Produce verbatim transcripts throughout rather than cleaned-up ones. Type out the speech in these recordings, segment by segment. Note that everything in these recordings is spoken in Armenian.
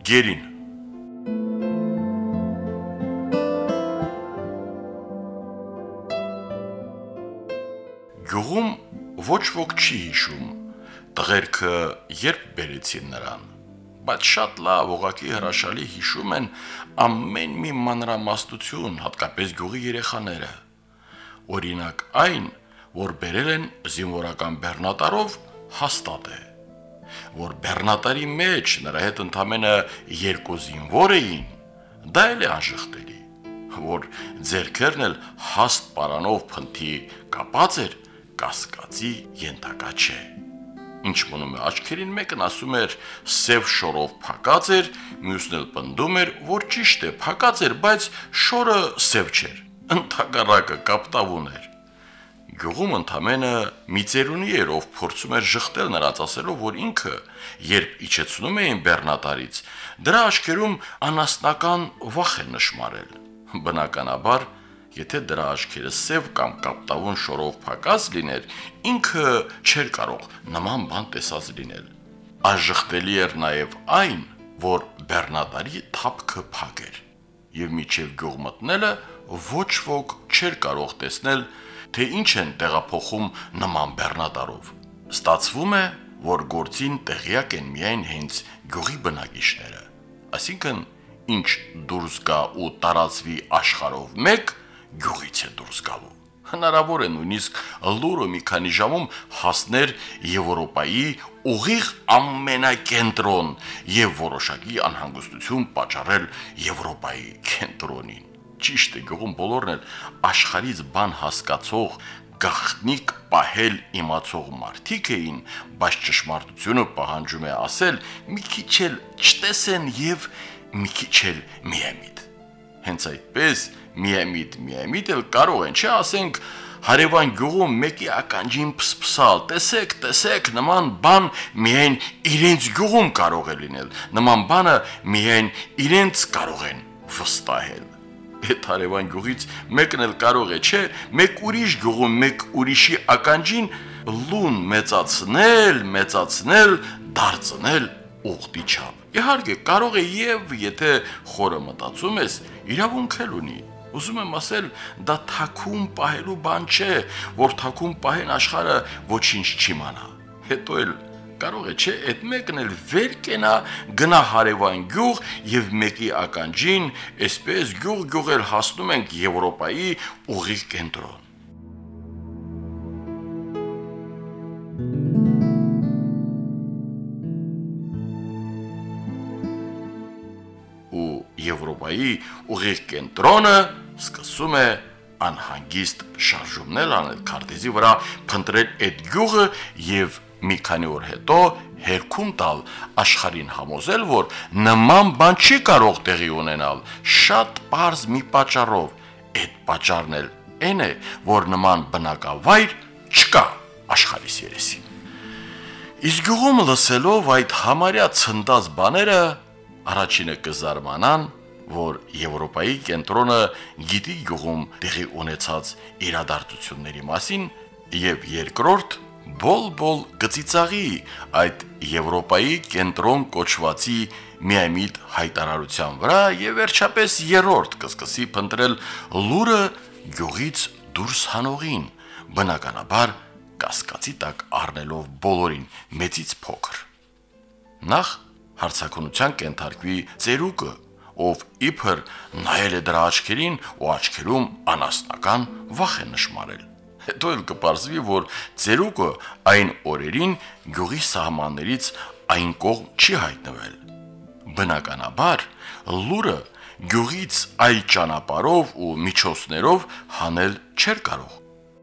գերին։ Գյուղում ոչ ոք չի հիշում տղերքը երբ բերեցին նրան, բայց շատ լավ ուղղակի հրաշալի հիշում են ամեն մի մանրամասնություն, հատկապես գյուղի երեխաները։ Օրինակ այն, որ բերել են զինվորական բեռնատարով, հաստատ է, որ բեռնատարի մեջ նրա հետ ընդամենը երկու զինվոր էին, դա էլ է անշղթելի, որ ձեռքերն էլ հաստ պարանով փնթի կապած էր, կասկածի ենթակա չէ։ Ինչ մնում է աչքերին, մեկն ասում էր սև շորով փակած էր, մյուսն էլ պնդում էր, որ ճիշտ է, փակած էր, բայց շորը սև չէր, ընդհակառակը կապտավուն էր։ Գյուղում ընդամենը մի ծերունի էր, ով փորձում էր ժխտել նրանց, ասելով, որ ինքը, երբ իջեցնում էին բեռնատարից, դրա աչքերում անասնական վախ է նշմարել։ Բնականաբար, եթե դրա աչքերը սև կամ կապտավուն շորով փակած լիներ, ինքը չէր կարող նման բան տեսած լինել։Աժխտելի էր նաև այն, որ բեռնատարի թափքը փակ էր, եւ միջև գյուղ մտնելը ոչ ոք չէր կարող տեսնել, թե ինչ են տեղափոխում նման բեռնատարով։ Ստացվում է, որ գործին տեղյակ են միայն հենց գյուղի բնակիչները, այսինքն ինչ դուրս գա ու տարածվի աշխարհով մեկ, գյուղից է դուրս գալու։ Հնարավոր է նույնիսկ լուրը մի քանի ժամում հասներ Եվրոպայի ուղիղ ամենակենտրոն եւ որոշակի անհանգստություն պատճառել Եվրոպայի կենտրոնին։ Ճիշտ է, գյուղում բոլորն էլ աշխարհից բան հասկացող, գաղտնիք պահել իմացող մարդիկ էին, բայց ճշմարտությունը պահանջում է ասել, մի քիչ էլ չտեսեն եւ մի քիչ էլ միամիտ։ Հենց այդպես միամիտ միամիտ էլ կարող են, չէ, ասենք հարևան գյուղում մեկի ականջին փսփսալ, տեսեք, տեսեք, նման բան միայն իրենց գյուղում կարող է լինել, նման բանը միայն իրենց կարող են վստահել։ Այդ հարևան գյուղից մեկն էլ կարող է, չէ, մեկ ուրիշ գյուղում մեկ ուրիշի ականջին լուն մեծացնել, մեծացնել, դարձնել ուղտի չափ։ Իհարկե, կարող է եւ եթե խորը մտածում ես, իրավունք էլ ունի։ Ուզում եմ ասել, դա թաքուն պահելու բան չէ, որ թաքուն պահեն աշխարհը ոչինչ չիմանա։ Հետո էլ կարող է, չէ, այդ մեկն էլ վեր կենա, գնա հարևան գյուղ եւ մեկի ականջին, այսպես գյուղ-գյուղ էլ հասնում ենք Եվրոպայի ուղիղ կենտրոն։ Ու Եվրոպայի ուղիղ կենտրոնը սկսում է անհանգիստ շարժումներ անել քարտեզի վրա, փնտրել այդ գյուղը եւ մի քանի օր հետո հերքում տալ աշխարհին համոզել, որ նման բան չի կարող տեղի ունենալ, շատ պարզ մի պատճառով։ Այդ պատճառն էլ այն է, որ նման բնակավայր չկա աշխարհիս երեսին։ Իսկ գյուղում լսելով այդ համարյա ցնդած բաները, առաջինը կզարմանան, որ Եվրոպայի կենտրոնը գիտի գյուղում տեղի ունեցած իրադարձությունների մասին, եւ երկրորդ բոլ-բոլ գծիծաղի այդ Եվրոպայի կենտրոն կոչվածի միամիտ հայտարարության վրա եւ վերջապես երրորդ կսկսի փնտրել լուրը գյուղից դուրս հանողին, բնականաբար կասկածի տակ առնելով բոլորին մեծից փոքր։ Նախ հարցակնության կենթարկվի ծերուկը, ով իբր նայել է դրա աչքերին ու աչքերում անասնական վախ է նշմարել։ Հետո էլ կպարզվի, որ ծերուկը այն օրերին գյուղի սահմաններից այն կողմ չի հայտնվել։ Բնականաբար լուրը գյուղից այլ ճանապարհով ու միջոցներով հանել չէր կարող։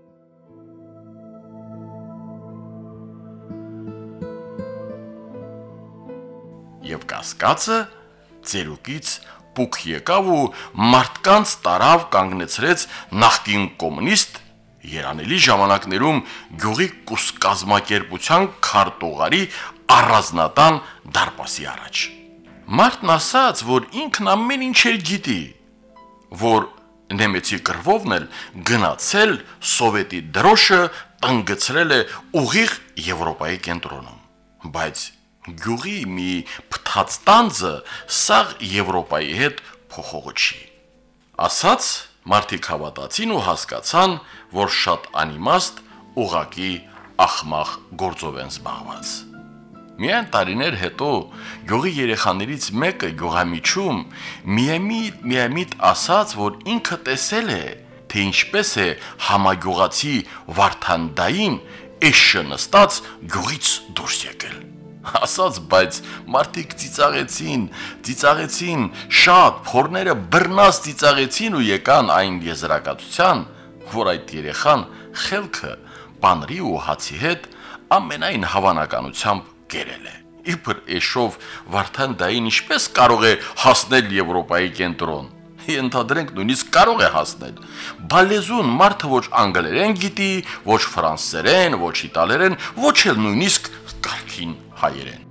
Եվ կասկածը ծերուկից պուկ եկավ ու մարդկանց տարավ կանգնեցրեց նախկին կոմունիստ երանելի ժամանակներում գյուղի կուսկազմակերպության քարտուղարի առանձնատան դարպասի առաջ։ Մարդն ասաց, որ ինքն ամեն ինչ էլ գիտի, որ նեմեցի կռվովն էլ գնացել սովետի դրոշը տնգցրել է ուղիղ Եվրոպայի կենտրոնում, բայց Գյուղի մի փթած տանձը սաղ Եվրոպայի հետ փոխողը չի։ Ասած մարդիկ հավատացին ու հասկացան, որ շատ անիմաստ ուղակի ախմախ գործով են զբաղված։ Միայն տարիներ հետո գյուղի երեխաներից մեկը գյուղամիջում միամիտ միամիտ ասաց, որ ինքը տեսել է, թե ինչպես է համագյուղացի Վարդանդային էշը նստած գյուղից դուրս եկել։ Ասաց, բայց մարդիկ ծիծաղեցին, ծիծաղեցին, շատ փորները բռնած ծիծաղեցին ու եկան այն եզրակացության, որ այդ երեխան խելքը բանրի ու հացի հետ ամենայն հավանականությամբ կերել է։ Իբր էշով Վարդանդային ինչպես կարող է հասնել Եվրոպայի կենտրոն։ Ենթադրենք նույնիսկ կարող է հասնել։ Բալեզուն մարդը ոչ անգլերեն գիտի, ոչ ֆրանսերեն, ոչ իտալերեն, ոչ էլ նույնիսկ կարգին հայերեն։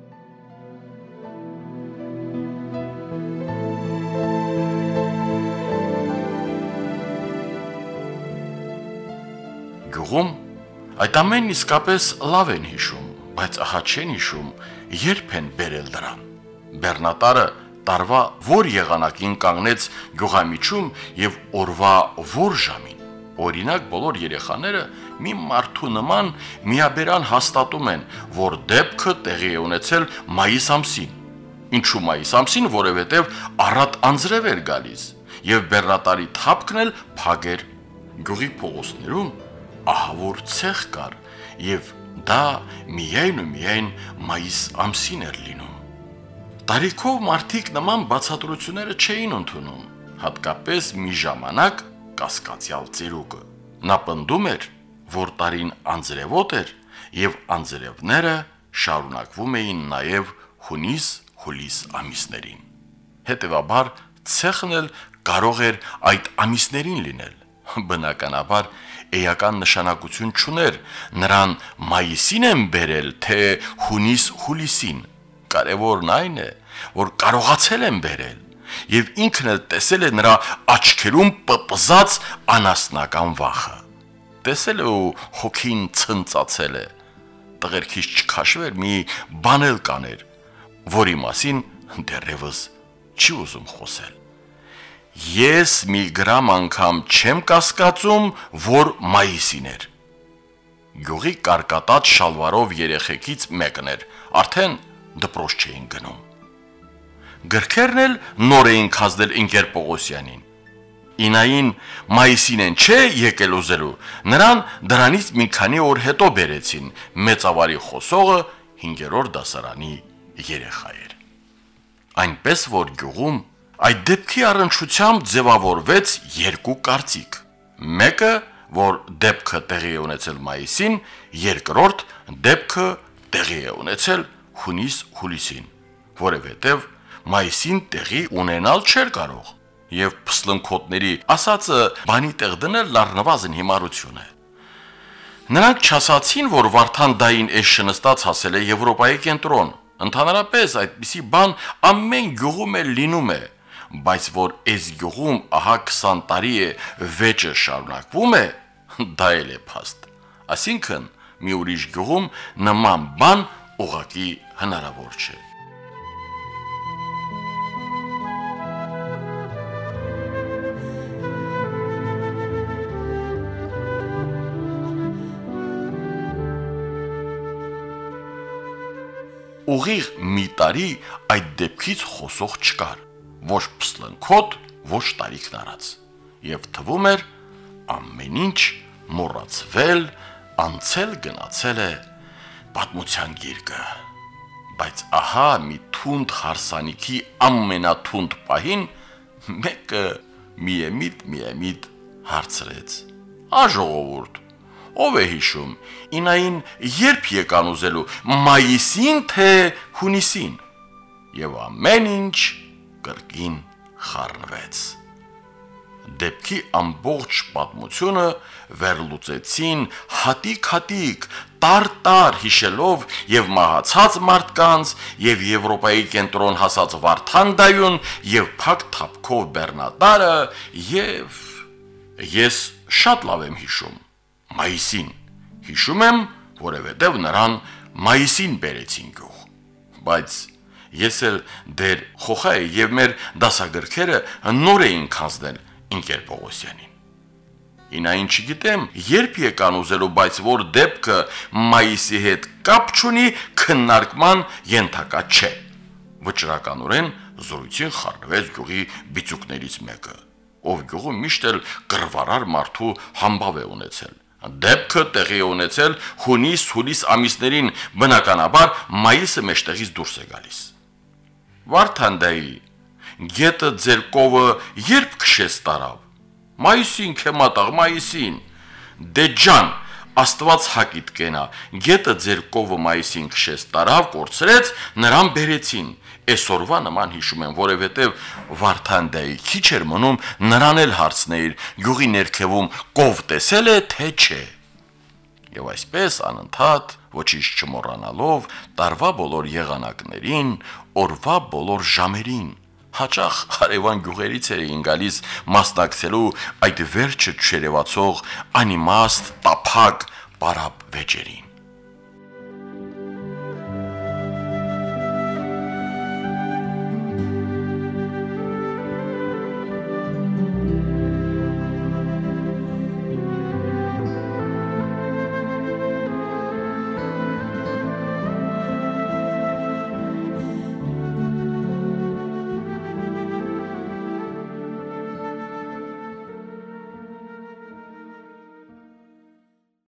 Գյուղում այդ ամենն իսկապես լավ են հիշում, բայց ահա չեն հիշում, երբ են բերել դրան։ Բեռնատարը տարվա որ եղանակին կանգնեց գյուղամիջում եւ օրվա որ ժամին։ Օրինակ բոլոր երեխաները մի մարդու նման միաբերան հաստատում են, որ դեպքը տեղի է ունեցել մայիս ամսին։ Ինչու մայիս ամսին, որովհետեւ առատ անձրև էր գալիս եւ բեռնատարի թափքն էլ փակ էր։ Գյուղի փողոցներում ահավոր ցեղ կար եւ դա միայն ու միայն մայիս ամսին էր լինում։ Տարիքով մարդիկ նման բացատրությունները չէին ընդունում, հատկապես մի ժամանակ կասկածյալ ծերուկը։ Նա պնդում էր, որ տարին անձրևոտ էր եւ անձրևները շարունակվում էին նաեւ հունիս-հուլիս ամիսներին։ Հետևաբար ցեխն էլ կարող էր այդ ամիսներին լինել։ Բնականաբար էական նշանակություն չուներ նրան մայիսին են բերել, թե հունիս-հուլիսին։ Կարևորն այն է, որ կարողացել են բերել եւ ինքն էլ տեսել է նրա աչքերում պպզած անասնական վախը։ Տեսել է ու հոգին ցնծացել է։ Տղերքից չքաշվեր մի բան էլ կաներ, որի մասին դեռևս չի ուզում խոսել։ Ես մի գրամ անգամ չեմ կասկածում, որ մայիսին էր։ Գյուղի կարկատած շալվարով երեխեքից մեկն էր, արդեն դպրոց չէին գնում։ Գրքերն էլ նոր էին քազդել ընկեր Պողոսյանին։ Ինային մայիսին են չէ եկել ուզելու, նրան դրանից մի քանի օր հետո բերեցին, մեծավարի խոսողը հինգերորդ դասարանի երեխա էր։ Այնպես որ գյուղում այդ դեպքի առնչությամբ ձևավորվեց երկու կարծիք։ Մեկը, որ դեպքը տեղի է ունեցել մայիսին, երկրորդ դեպքը տեղի է ունեցել հունիս-հուլիսին, որովհետև մայիսին տեղի ունենալ չէր կարող, եւ փսլնքոտների ասածը բանի տեղ դնել լառնվազն հիմարություն է։ Նրանք չասացին, որ Վարդանդային էշը նստած հասել է Եվրոպայի կենտրոն։ Ընդհանրապես այդպիսի բան ամեն գյուղում էլ լինում է, բայց որ այս գյուղում ահա քսան տարի է վեճը շարունակվում է, դա էլ է փաստ։ Այսինքն մի ուրիշ գյուղում նման բան ուղղակի հնարավոր չէ։ Ուղիղ մի տարի այդ դեպքից խոսող չկար, ոչ փսլնքոտ, ոչ տարիքն արած, եւ թվում էր ամեն ինչ մոռացվել, անցել գնացել է պատմության գիրկը, բայց ահա մի թունդ հարսանիքի ամենաթունդ պահին մեկը միեմիտ միեմիտ հարցրեց. «Աժողովուրդ, ով է հիշում, ինային երբ եկան ուզելու, մայիսին թե հունիսին»։ Եվ ամեն ինչ կրկին խառնվեց։ Դեպքի ամբողջ պատմությունը վերլուծեցին հատիկ-հատիկ, տար-տար հիշելով եւ մահացած մարդկանց, եւ Եվրոպայի կենտրոն հասած Վարդանդայուն, եւ փակ թափքով բեռնատարը, եւ ես շատ լավ եմ հիշում, մայիսին։ Հիշում եմ, որովհետև նրան մայիսին բերեցին գյուղ։ բայց ես էլ դեր խոխա էի եւ մեր դասագրքերը նոր էին քանձնել Ինկեր Պողոսյանին։ Ինա ինչ գիտեմ, երբ եկան ուզելու, բայց որ դեպքը մայիսի հետ կապ չունի, քննարկման ենթակա չէ։ Վճռականորեն զորույցին խառնվեց գյուղի բիծուկներից մեկը, ով գյուղում միշտ էլ կռվարար մարդու համբավ է ունեցել։ Դեպքը տեղի է ունեցել հունիս-հուլիս ամիսներին, բնականաբար մայիսը մեջտեղից դուրս է գալիս։ Վարդանդայի, գետը ձեր կովը երբ քշես տարավ։ Մայիսին քեմատաղ, մայիսին։ Դե ջան, Աստված հակիտ կենա, գետը ձեր կովը մայիսին քշես տարավ, կորցրեց, նրան բերեցին։ Այսօրվա նման հիշում եմ, որովհետև Վարդանդայի քիչ էր մնում, նրան էլ հարցնեիր, գյուղի ներքևում կով տեսել է, թե չէ։ Եվ այսպես անընդհատ, ոչինչ չմոռանալով, տարվա բոլոր եղանակներին, օրվա բոլոր ժամերին, հաճախ հարևան գյուղերից էին գալիս մասնակցելու այդ վերջը չերևացող անիմաստ տափակ պարապ վեճերին։